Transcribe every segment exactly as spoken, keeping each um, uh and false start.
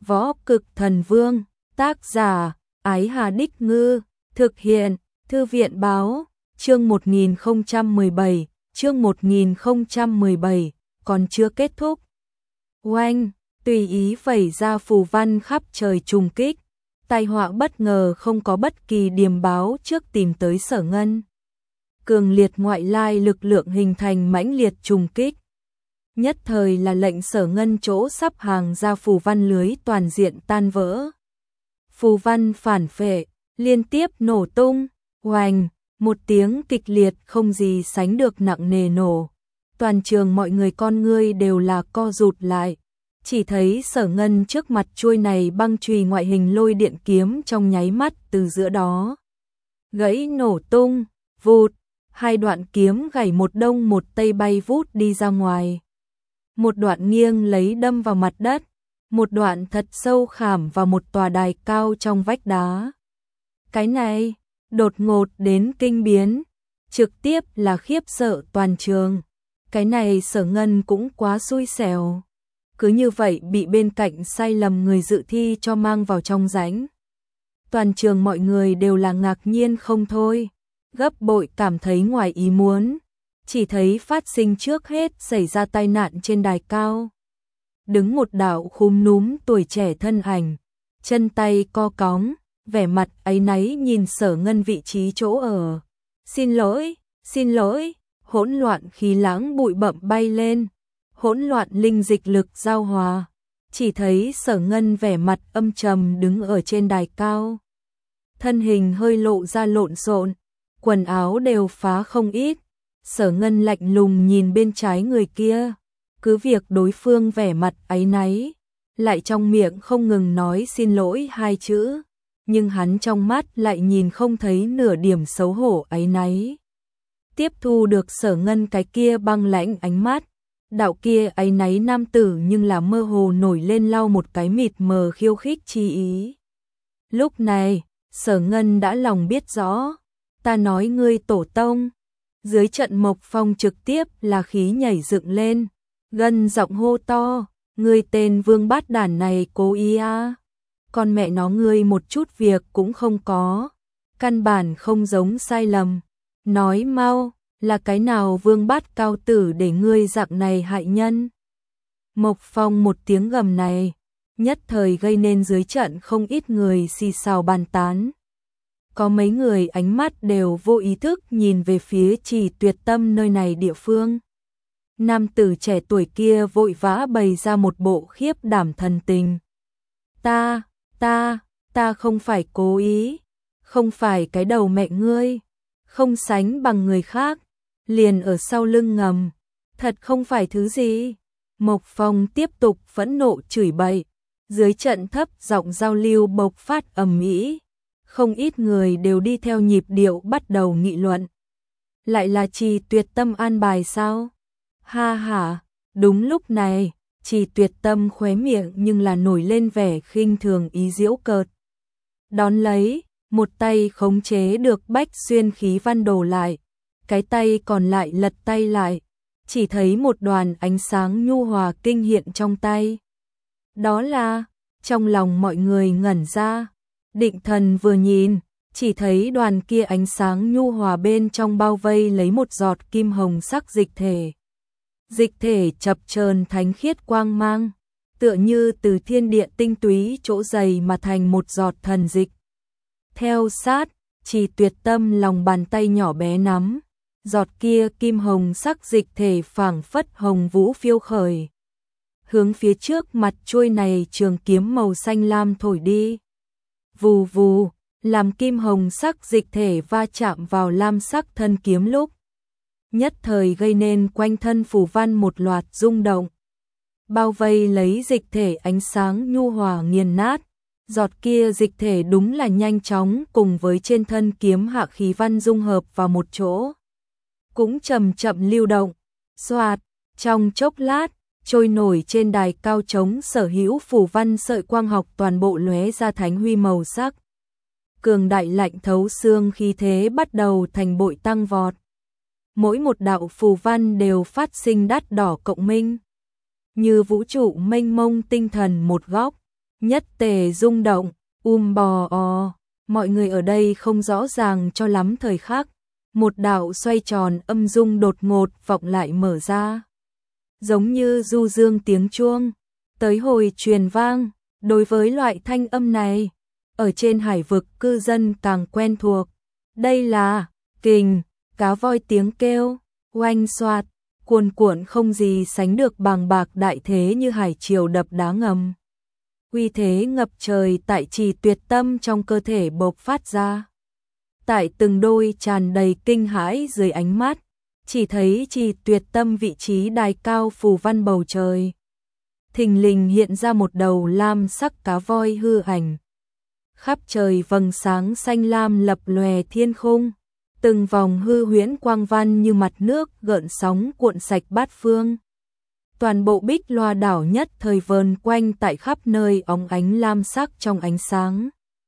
Võ Cực Thần Vương, tác giả, Ái Hà Đích Ngư, thực hiện, Thư viện Báo, chương một nghìn không trăm mười bảy, chương một nghìn không trăm mười bảy, còn chưa kết thúc. Oanh, tùy ý vẩy ra phù văn khắp trời trùng kích, tai họa bất ngờ không có bất kỳ điềm báo trước tìm tới Sở Ngân. Cường liệt ngoại lai lực lượng hình thành mãnh liệt trùng kích. Nhất thời là lệnh Sở Ngân chỗ sắp hàng ra phù văn lưới toàn diện tan vỡ. Phù văn phản phệ, liên tiếp nổ tung, oành, một tiếng kịch liệt không gì sánh được nặng nề nổ. Toàn trường mọi người con ngươi đều là co rụt lại. Chỉ thấy Sở Ngân trước mặt chuôi này băng chùy ngoại hình lôi điện kiếm trong nháy mắt từ giữa đó gãy nổ tung, vụt, hai đoạn kiếm gãy một đông một tây bay vút đi ra ngoài. Một đoạn nghiêng lấy đâm vào mặt đất, một đoạn thật sâu khảm vào một tòa đài cao trong vách đá. Cái này, đột ngột đến kinh biến, trực tiếp là khiếp sợ toàn trường. Cái này Sở Ngân cũng quá xui xẻo. Cứ như vậy bị bên cạnh sai lầm người dự thi cho mang vào trong rãnh. Toàn trường mọi người đều là ngạc nhiên không thôi, gấp bội cảm thấy ngoài ý muốn. Chỉ thấy phát sinh trước hết xảy ra tai nạn trên đài cao. Đứng một đạo khúm núm tuổi trẻ thân ảnh, chân tay co cóng, vẻ mặt áy náy nhìn Sở Ngân vị trí chỗ ở. Xin lỗi, xin lỗi, hỗn loạn khí lãng bụi bặm bay lên, hỗn loạn linh dịch lực giao hòa. Chỉ thấy Sở Ngân vẻ mặt âm trầm đứng ở trên đài cao. Thân hình hơi lộ ra lộn xộn, quần áo đều phá không ít. Sở Ngân lạnh lùng nhìn bên trái người kia, cứ việc đối phương vẻ mặt áy náy, lại trong miệng không ngừng nói xin lỗi hai chữ, nhưng hắn trong mắt lại nhìn không thấy nửa điểm xấu hổ áy náy. Tiếp thu được Sở Ngân cái kia băng lãnh ánh mắt, đạo kia áy náy nam tử nhưng là mơ hồ nổi lên lau một cái mịt mờ khiêu khích chi ý. Lúc này, Sở Ngân đã lòng biết rõ, ta nói ngươi tổ tông. Dưới trận Mộc Phong trực tiếp là khí nhảy dựng lên, gân giọng hô to, ngươi tên vương bát đản này cố ý à. Con mẹ nó ngươi một chút việc cũng không có, căn bản không giống sai lầm. Nói mau, là cái nào vương bát cao tử để ngươi dạng này hại nhân. Mộc Phong một tiếng gầm này, nhất thời gây nên dưới trận không ít người xì xào bàn tán. Có mấy người ánh mắt đều vô ý thức nhìn về phía Trì Tuyệt Tâm nơi này địa phương. Nam tử trẻ tuổi kia vội vã bày ra một bộ khiếp đảm thần tình. Ta, ta, ta không phải cố ý, không phải cái đầu mẹ ngươi, không sánh bằng người khác, liền ở sau lưng ngầm, thật không phải thứ gì. Mộc Phong tiếp tục phẫn nộ chửi bậy, dưới trận thấp giọng giao lưu bộc phát ầm ĩ. Không ít người đều đi theo nhịp điệu bắt đầu nghị luận. Lại là Trì Tuyệt Tâm an bài sao? Ha ha, đúng lúc này, Trì Tuyệt Tâm khóe miệng nhưng là nổi lên vẻ khinh thường ý giễu cợt. Đón lấy, một tay khống chế được bách xuyên khí văn đồ lại, cái tay còn lại lật tay lại, chỉ thấy một đoàn ánh sáng nhu hòa kinh hiện trong tay. Đó là, trong lòng mọi người ngẩn ra. Định thần vừa nhìn, chỉ thấy đoàn kia ánh sáng nhu hòa bên trong bao vây lấy một giọt kim hồng sắc dịch thể. Dịch thể chập chờn thánh khiết quang mang, tựa như từ thiên địa tinh túy chỗ dày mà thành một giọt thần dịch. Theo sát, Trì Tuyệt Tâm lòng bàn tay nhỏ bé nắm, giọt kia kim hồng sắc dịch thể phảng phất hồng vũ phiêu khởi. Hướng phía trước mặt chuôi này trường kiếm màu xanh lam thổi đi. Vù vù, làm kim hồng sắc dịch thể va chạm vào lam sắc thân kiếm lúc. Nhất thời gây nên quanh thân phù văn một loạt rung động. Bao vây lấy dịch thể ánh sáng nhu hòa nghiền nát. Giọt kia dịch thể đúng là nhanh chóng cùng với trên thân kiếm hạ khí văn dung hợp vào một chỗ. Cũng chậm chậm lưu động. Xoạt, trong chốc lát, trôi nổi trên đài cao trống sở hữu phù văn sợi quang học toàn bộ lóe ra thánh huy màu sắc. Cường đại lạnh thấu xương khí thế bắt đầu thành bội tăng vọt. Mỗi một đạo phù văn đều phát sinh đắt đỏ cộng minh. Như vũ trụ mênh mông tinh thần một góc, nhất tề rung động, um bò o, mọi người ở đây không rõ ràng cho lắm thời khắc, một đạo xoay tròn âm dung đột ngột vọng lại mở ra. Giống như du dương tiếng chuông, tới hồi truyền vang, đối với loại thanh âm này, ở trên hải vực cư dân càng quen thuộc. Đây là kình, cá voi tiếng kêu, oanh xoạt, cuồn cuộn không gì sánh được bàng bạc đại thế như hải triều đập đá ngầm. Uy thế ngập trời tại Trì Tuyệt Tâm trong cơ thể bộc phát ra. Tại từng đôi tràn đầy kinh hãi dưới ánh mắt, chỉ thấy Trì Tuyệt Tâm vị trí đài cao phù văn bầu trời. Thình lình hiện ra một đầu lam sắc cá voi hư ảnh. Khắp trời vầng sáng xanh lam lập lòe thiên khung, từng vòng hư huyễn quang văn như mặt nước gợn sóng cuộn sạch bát phương. Toàn bộ Bích Loa đảo nhất thời vờn quanh tại khắp nơi óng ánh lam sắc trong ánh sáng.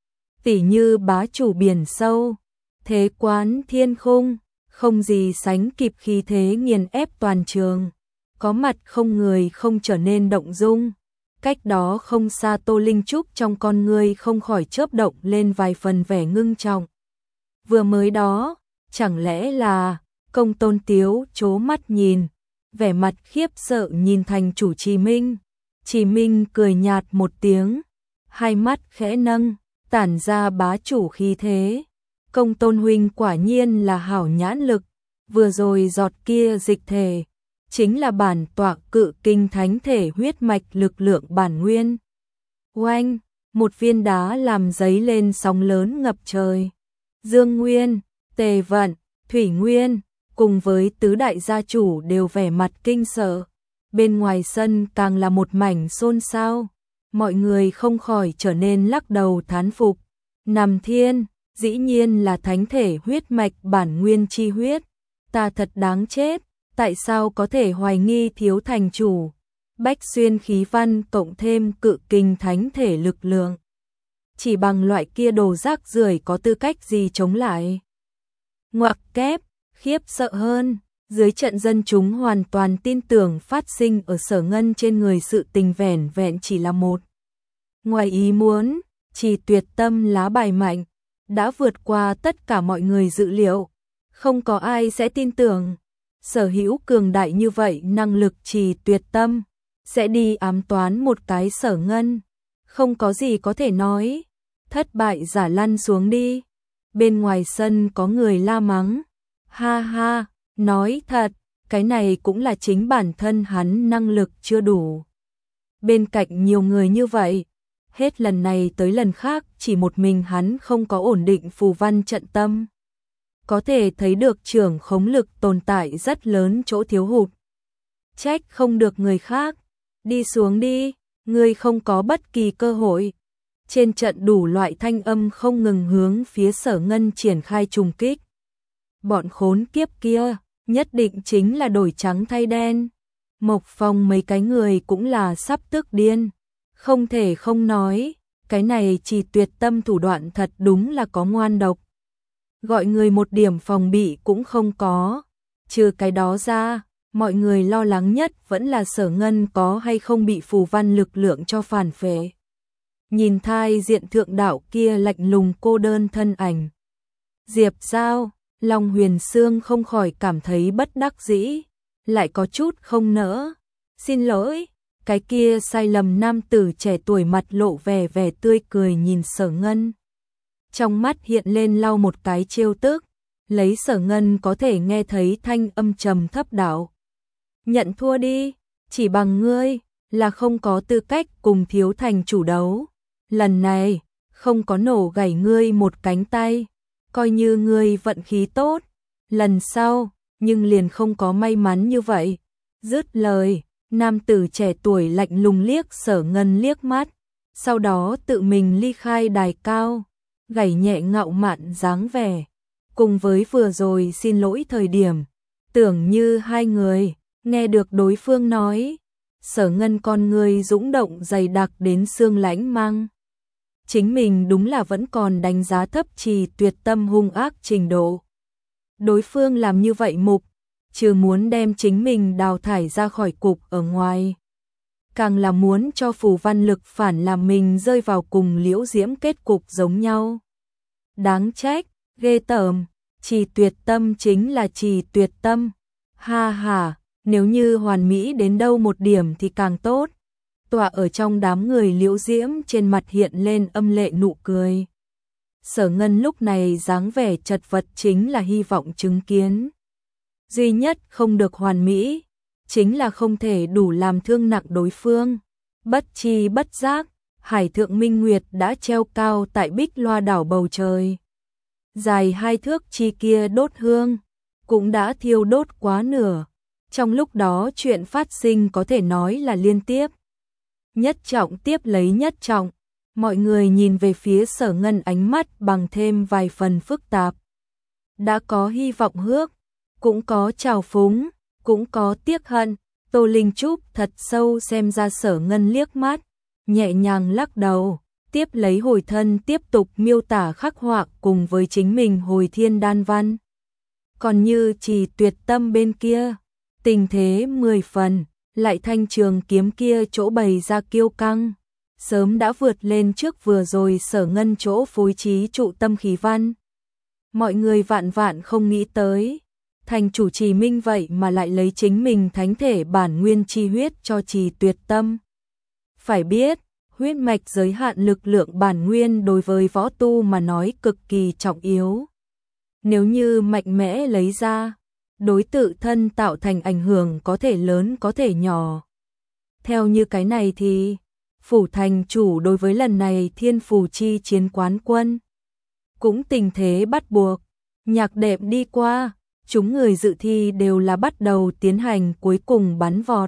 Tỉ như bá chủ biển sâu, thế quán thiên khung, không gì sánh kịp khí thế nghiền ép toàn trường. Có mặt không người không trở nên động dung. Cách đó không xa Tô Linh Trúc trong con ngươi không khỏi chớp động lên vài phần vẻ ngưng trọng. Vừa mới đó, chẳng lẽ là Công Tôn Tiếu trố mắt nhìn, vẻ mặt khiếp sợ nhìn thành chủ Trì Minh. Trì Minh cười nhạt một tiếng, hai mắt khẽ nâng, tản ra bá chủ khí thế. Công Tôn huynh quả nhiên là hảo nhãn lực, vừa rồi giọt kia dịch thể, chính là bản tọa cự kinh thánh thể huyết mạch lực lượng bản nguyên. Oanh, một viên đá làm giấy lên sóng lớn ngập trời. Dương Nguyên, Tề Vận, Thủy Nguyên, cùng với tứ đại gia chủ đều vẻ mặt kinh sợ. Bên ngoài sân càng là một mảnh xôn xao. Mọi người không khỏi trở nên lắc đầu thán phục. Nằm Thiên, dĩ nhiên là thánh thể huyết mạch bản nguyên chi huyết. Ta thật đáng chết, tại sao có thể hoài nghi thiếu thành chủ? Bách xuyên khí văn cộng thêm cự kinh thánh thể lực lượng. Chỉ bằng loại kia đồ rác rưởi có tư cách gì chống lại? Ngoặc kép, khiếp sợ hơn, dưới trận dân chúng hoàn toàn tin tưởng phát sinh ở Sở Ngân trên người sự tình vẻn vẹn chỉ là một. Ngoài ý muốn, Trì Tuyệt Tâm lá bài mạnh, đã vượt qua tất cả mọi người dự liệu. Không có ai sẽ tin tưởng, sở hữu cường đại như vậy năng lực Trì Tuyệt Tâm, sẽ đi ám toán một cái Sở Ngân. Không có gì có thể nói, thất bại giả lăn xuống đi. Bên ngoài sân có người la mắng, ha ha, nói thật, cái này cũng là chính bản thân hắn năng lực chưa đủ. Bên cạnh nhiều người như vậy, hết lần này tới lần khác chỉ một mình hắn không có ổn định phù văn trận tâm. Có thể thấy được trưởng khống lực tồn tại rất lớn chỗ thiếu hụt. Trách không được người khác, đi xuống đi, ngươi không có bất kỳ cơ hội. Trên trận đủ loại thanh âm không ngừng hướng phía Sở Ngân triển khai trùng kích. Bọn khốn kiếp kia, nhất định chính là đổi trắng thay đen. Mộc Phong mấy cái người cũng là sắp tức điên. Không thể không nói, cái này Trì Tuyệt Tâm thủ đoạn thật đúng là có ngoan độc. Gọi người một điểm phòng bị cũng không có. Trừ cái đó ra, mọi người lo lắng nhất vẫn là Sở Ngân có hay không bị phù văn lực lượng cho phản phệ. Nhìn thai diện thượng đạo kia lạnh lùng cô đơn thân ảnh. Diệp Giao, Long Huyền Sương không khỏi cảm thấy bất đắc dĩ, lại có chút không nỡ. Xin lỗi, cái kia sai lầm nam tử trẻ tuổi mặt lộ vẻ vẻ tươi cười nhìn Sở Ngân. Trong mắt hiện lên lau một cái trêu tức, lấy Sở Ngân có thể nghe thấy thanh âm trầm thấp đạo. Nhận thua đi, chỉ bằng ngươi, là không có tư cách cùng thiếu thành chủ đấu. Lần này, không có nổ gãy ngươi một cánh tay, coi như ngươi vận khí tốt. Lần sau, nhưng liền không có may mắn như vậy. Dứt lời, nam tử trẻ tuổi lạnh lùng liếc Sở Ngân liếc mắt, sau đó tự mình ly khai đài cao, gảy nhẹ ngạo mạn dáng vẻ. Cùng với vừa rồi xin lỗi thời điểm, tưởng như hai người, nghe được đối phương nói, Sở Ngân con người dũng động dày đặc đến xương lãnh mang. Chính mình đúng là vẫn còn đánh giá thấp Trì Tuyệt Tâm hung ác trình độ. Đối phương làm như vậy mục, trừ muốn đem chính mình đào thải ra khỏi cục ở ngoài. càng là muốn cho phù văn lực phản làm mình rơi vào cùng Liễu Diễm kết cục giống nhau. Đáng trách, ghê tởm, Trì Tuyệt Tâm chính là Trì Tuyệt Tâm. Ha ha, nếu như hoàn mỹ đến đâu một điểm thì càng tốt. Tọa ở trong đám người Liễu Diễm trên mặt hiện lên âm lệ nụ cười. Sở Ngân lúc này dáng vẻ chật vật chính là hy vọng chứng kiến. Duy nhất không được hoàn mỹ, chính là không thể đủ làm thương nặng đối phương. Bất chi bất giác, Hải Thượng Minh Nguyệt đã treo cao tại Bích Loa đảo bầu trời. Dài hai thước chi kia đốt hương, cũng đã thiêu đốt quá nửa. Trong lúc đó chuyện phát sinh có thể nói là liên tiếp. Nhất trọng tiếp lấy nhất trọng, mọi người nhìn về phía Sở Ngân ánh mắt bằng thêm vài phần phức tạp. Đã có hy vọng hước, cũng có trào phúng, cũng có tiếc hận. Tô Linh Trúc thật sâu xem ra Sở Ngân liếc mắt, nhẹ nhàng lắc đầu, tiếp lấy hồi thân tiếp tục miêu tả khắc họa cùng với chính mình hồi thiên đan văn. Còn như Trì Tuyệt Tâm bên kia, tình thế mười phần, lại thanh trường kiếm kia chỗ bày ra kiêu căng, sớm đã vượt lên trước vừa rồi Sở Ngân chỗ phối trí trụ tâm khí văn. Mọi người vạn vạn không nghĩ tới, thành chủ Trì Minh vậy mà lại lấy chính mình thánh thể bản nguyên chi huyết cho Trì Tuyệt Tâm. Phải biết, huyết mạch giới hạn lực lượng bản nguyên đối với võ tu mà nói cực kỳ trọng yếu. Nếu như mạnh mẽ lấy ra, đối tự thân tạo thành ảnh hưởng có thể lớn có thể nhỏ. Theo như cái này thì, phủ thành chủ đối với lần này thiên phù chi chiến quán quân, cũng tình thế bắt buộc, nhạc đệm đi qua, chúng người dự thi đều là bắt đầu tiến hành cuối cùng bắn vọt.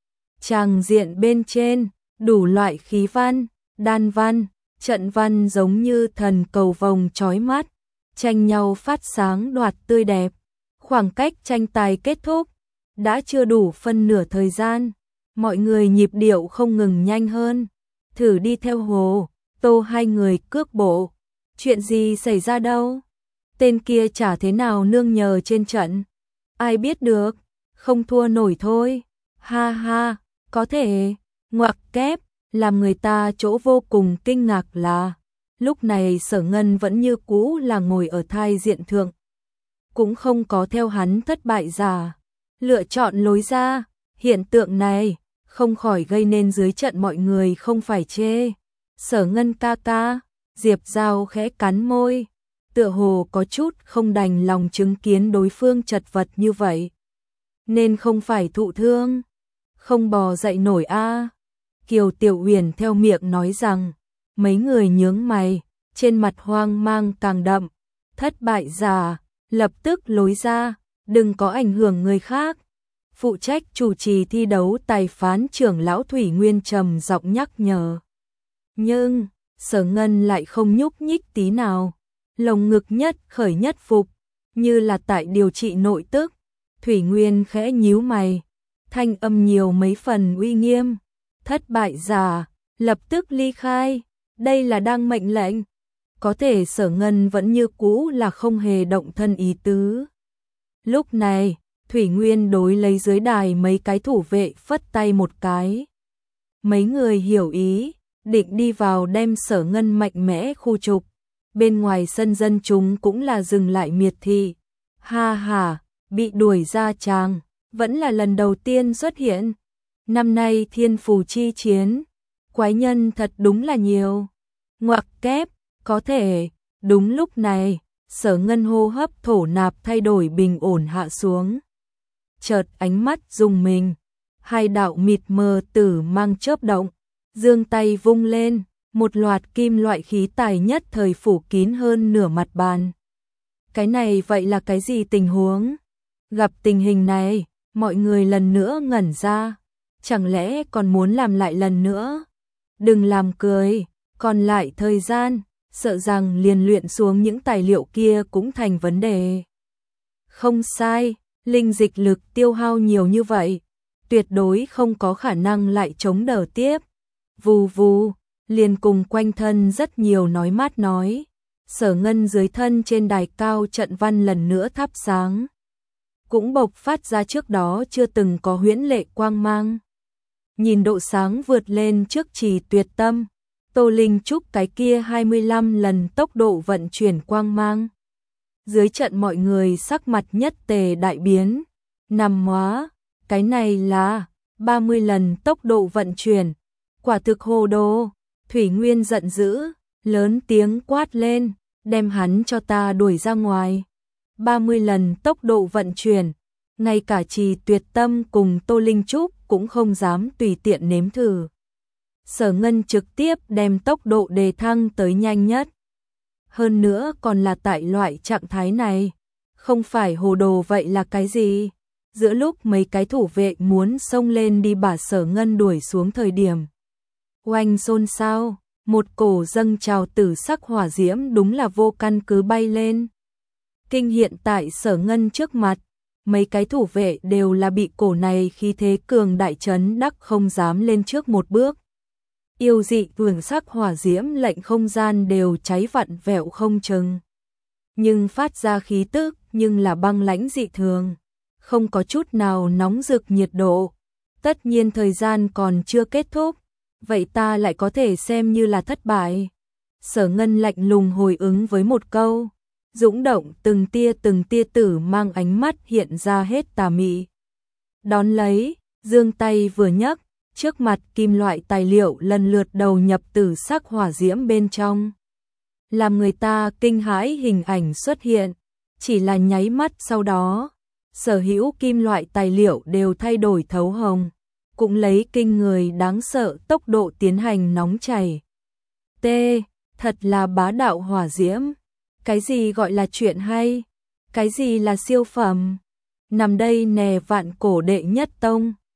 Tràng diện bên trên, đủ loại khí văn, đan văn, trận văn giống như thần cầu vồng chói mắt, tranh nhau phát sáng đoạt tươi đẹp. Khoảng cách tranh tài kết thúc, đã chưa đủ phân nửa thời gian, mọi người nhịp điệu không ngừng nhanh hơn, thử đi theo Hồ, Tô hai người cước bộ. Chuyện gì xảy ra đâu? Tên kia chả thế nào nương nhờ trên trận. Ai biết được, không thua nổi thôi. Ha ha, có thể, ngoặc kép, làm người ta chỗ vô cùng kinh ngạc là, lúc này Sở Ngân vẫn như cũ là ngồi ở thai diện thượng. Cũng không có theo hắn thất bại giả, lựa chọn lối ra, hiện tượng này, không khỏi gây nên dưới trận mọi người không phải chê. Sở Ngân ca ca, Diệp Giao khẽ cắn môi, tựa hồ có chút không đành lòng chứng kiến đối phương chật vật như vậy. Nên không phải thụ thương, không bò dậy nổi a. Kiều Tiểu Huyền theo miệng nói rằng, mấy người nhướng mày, trên mặt hoang mang càng đậm, thất bại giả, lập tức lối ra, đừng có ảnh hưởng người khác. Phụ trách chủ trì thi đấu tài phán trưởng lão Thủy Nguyên trầm giọng nhắc nhở. Nhưng, Sở Ngân lại không nhúc nhích tí nào, lồng ngực nhất khởi nhất phục, như là tại điều trị nội tức. Thủy Nguyên khẽ nhíu mày, thanh âm nhiều mấy phần uy nghiêm. Thất bại giả, lập tức ly khai, đây là đang mệnh lệnh. Có thể Sở Ngân vẫn như cũ là không hề động thân ý tứ. Lúc này, Thủy Nguyên đối lấy dưới đài mấy cái thủ vệ phất tay một cái. Mấy người hiểu ý, định đi vào đem Sở Ngân mạnh mẽ khu trục. Bên ngoài sân dân chúng cũng là dừng lại miệt thị. Ha ha, bị đuổi ra chàng, vẫn là lần đầu tiên xuất hiện. Năm nay thiên phù chi chiến, quái nhân thật đúng là nhiều. Ngoặc kép, có thể, đúng lúc này, Sở Ngân hô hấp thổ nạp thay đổi bình ổn hạ xuống. Chợt ánh mắt rùng mình, hai đạo mịt mờ tử mang chớp động, giương tay vung lên, một loạt kim loại khí tài nhất thời phủ kín hơn nửa mặt bàn. Cái này vậy là cái gì tình huống? Gặp tình hình này, mọi người lần nữa ngẩn ra, chẳng lẽ còn muốn làm lại lần nữa? Đừng làm cười, còn lại thời gian, sợ rằng liền luyện xuống những tài liệu kia cũng thành vấn đề. Không sai, linh dịch lực tiêu hao nhiều như vậy, tuyệt đối không có khả năng lại chống đỡ tiếp. Vù vù, liền cùng quanh thân rất nhiều nói mát nói. Sở Ngân dưới thân trên đài cao trận văn lần nữa thắp sáng, cũng bộc phát ra trước đó chưa từng có huyễn lệ quang mang. nhìn độ sáng vượt lên trước Trì Tuyệt Tâm, Tô Linh Trúc cái kia hai mươi lăm lần tốc độ vận chuyển quang mang. Dưới trận mọi người sắc mặt nhất tề đại biến, nằm hóa, cái này là ba mươi lần tốc độ vận chuyển, quả thực hồ đồ. Thủy Nguyên giận dữ, lớn tiếng quát lên, đem hắn cho ta đuổi ra ngoài. ba mươi lần tốc độ vận chuyển, ngay cả Trì Tuyệt Tâm cùng Tô Linh Trúc cũng không dám tùy tiện nếm thử. Sở Ngân trực tiếp đem tốc độ đề thăng tới nhanh nhất. Hơn nữa còn là tại loại trạng thái này, không phải hồ đồ vậy là cái gì? Giữa lúc mấy cái thủ vệ muốn xông lên đi把Sở Ngân đuổi xuống thời điểm, oanh xôn xao, một cổ dâng trào tử sắc hỏa diễm đúng là vô căn cứ bay lên. Kinh hiện tại Sở Ngân trước mặt, mấy cái thủ vệ đều là bị cổ này khí thế cường đại chấn đắc không dám lên trước một bước. Yêu dị hưởng sắc hỏa diễm lệnh không gian đều cháy vặn vẹo không chừng. Nhưng phát ra khí tức nhưng là băng lãnh dị thường, không có chút nào nóng rực nhiệt độ. Tất nhiên thời gian còn chưa kết thúc, vậy ta lại có thể xem như là thất bại. Sở Ngân lạnh lùng hồi ứng với một câu, dũng động từng tia từng tia tử mang ánh mắt hiện ra hết tà mị. Đón lấy, giương tay vừa nhấc, trước mặt kim loại tài liệu lần lượt đầu nhập tử sắc hỏa diễm bên trong. Làm người ta kinh hãi hình ảnh xuất hiện, chỉ là nháy mắt sau đó, sở hữu kim loại tài liệu đều thay đổi thấu hồng, cũng lấy kinh người đáng sợ tốc độ tiến hành nóng chảy. T, thật là bá đạo hỏa diễm. Cái gì gọi là chuyện hay? Cái gì là siêu phẩm? Nằm đây nè vạn cổ đệ nhất tông,